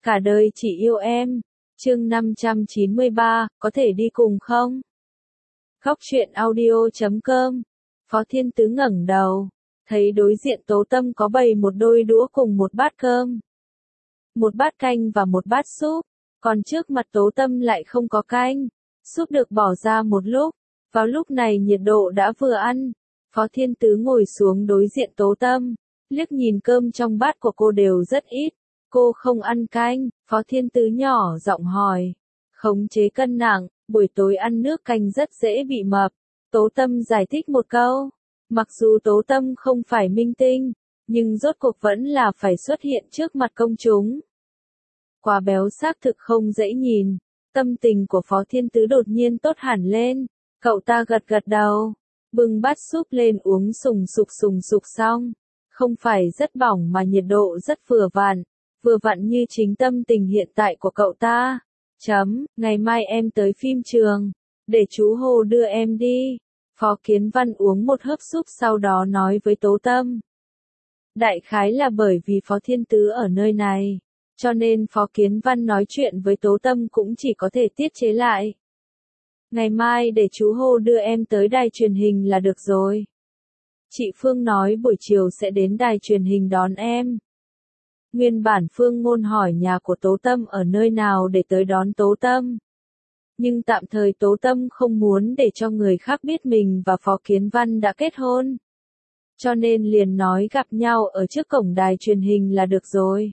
Cả đời chỉ yêu em. Chương 593, có thể đi cùng không? Góc truyện audio.com. Phó Thiên Tứ ngẩng đầu, thấy đối diện Tố Tâm có bày một đôi đũa cùng một bát cơm, một bát canh và một bát súp, còn trước mặt Tố Tâm lại không có canh, súp được bỏ ra một lúc. Vào lúc này nhiệt độ đã vừa ăn, Phó Thiên Tứ ngồi xuống đối diện Tố Tâm, liếc nhìn cơm trong bát của cô đều rất ít. Cô không ăn canh, Phó Thiên Tứ nhỏ giọng hỏi. Khống chế cân nặng, buổi tối ăn nước canh rất dễ bị mập. Tố Tâm giải thích một câu. Mặc dù Tố Tâm không phải minh tinh, nhưng rốt cuộc vẫn là phải xuất hiện trước mặt công chúng. Quá béo xác thực không dễ nhìn. Tâm tình của Phó Thiên Tứ đột nhiên tốt hẳn lên. Cậu ta gật gật đầu, bưng bát súp lên uống sùng sục xong. Không phải rất bỏng mà nhiệt độ rất vừa vặn như chính tâm tình hiện tại của cậu ta. Ngày mai em tới phim trường, để chú Hồ đưa em đi. Phó Kiến Văn uống một hớp súp sau đó nói với Tố Tâm. Đại khái là bởi vì Phó Thiên Tứ ở nơi này, cho nên Phó Kiến Văn nói chuyện với Tố Tâm cũng chỉ có thể tiết chế lại. Ngày mai để chú Hồ đưa em tới đài truyền hình là được rồi. Chị Phương nói buổi chiều sẽ đến đài truyền hình đón em. Nguyên bản Phương Ngôn hỏi nhà của Tố Tâm ở nơi nào để tới đón Tố Tâm. Nhưng tạm thời Tố Tâm không muốn để cho người khác biết mình và Phó Kiến Văn đã kết hôn. Cho nên liền nói gặp nhau ở trước cổng đài truyền hình là được rồi.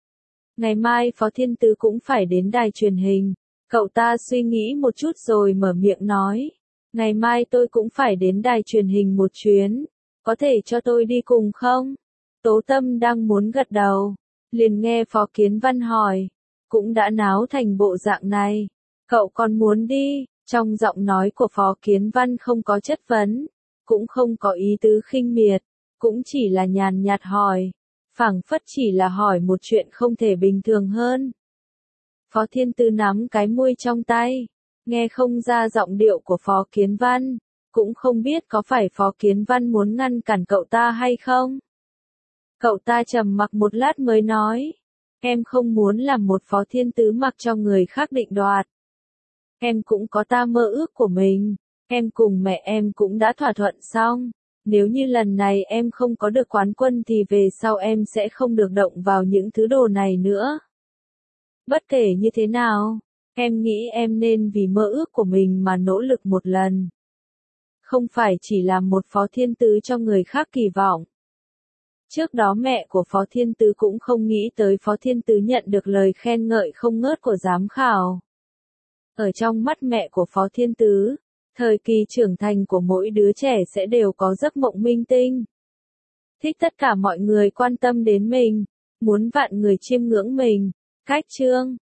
Ngày mai Phó Thiên Tứ cũng phải đến đài truyền hình. Cậu ta suy nghĩ một chút rồi mở miệng nói. Ngày mai tôi cũng phải đến đài truyền hình một chuyến. Có thể cho tôi đi cùng không? Tố Tâm đang muốn gật đầu. Liền nghe Phó Kiến Văn hỏi. Cũng đã náo thành bộ dạng này. Cậu còn muốn đi? Trong giọng nói của Phó Kiến Văn không có chất vấn. Cũng không có ý tứ khinh miệt. Cũng chỉ là nhàn nhạt hỏi. Phảng phất chỉ là hỏi một chuyện không thể bình thường hơn. Phó Thiên Tứ nắm cái muôi trong tay. Nghe không ra giọng điệu của Phó Kiến Văn. Cũng không biết có phải Phó Kiến Văn muốn ngăn cản cậu ta hay không. Cậu ta trầm mặc một lát mới nói. Em không muốn làm một Phó Thiên Tứ mặc cho người khác định đoạt. Em cũng có ta mơ ước của mình. Em cùng mẹ em cũng đã thỏa thuận xong. Nếu như lần này em không có được quán quân thì về sau em sẽ không được động vào những thứ đồ này nữa. Bất kể như thế nào, em nghĩ em nên vì mơ ước của mình mà nỗ lực một lần. Không phải chỉ làm một Phó Thiên Tứ cho người khác kỳ vọng. Trước đó mẹ của Phó Thiên Tứ cũng không nghĩ tới Phó Thiên Tứ nhận được lời khen ngợi không ngớt của giám khảo. Ở trong mắt mẹ của Phó Thiên Tứ, thời kỳ trưởng thành của mỗi đứa trẻ sẽ đều có giấc mộng minh tinh. Thích tất cả mọi người quan tâm đến mình, muốn vạn người chiêm ngưỡng mình. Cách chương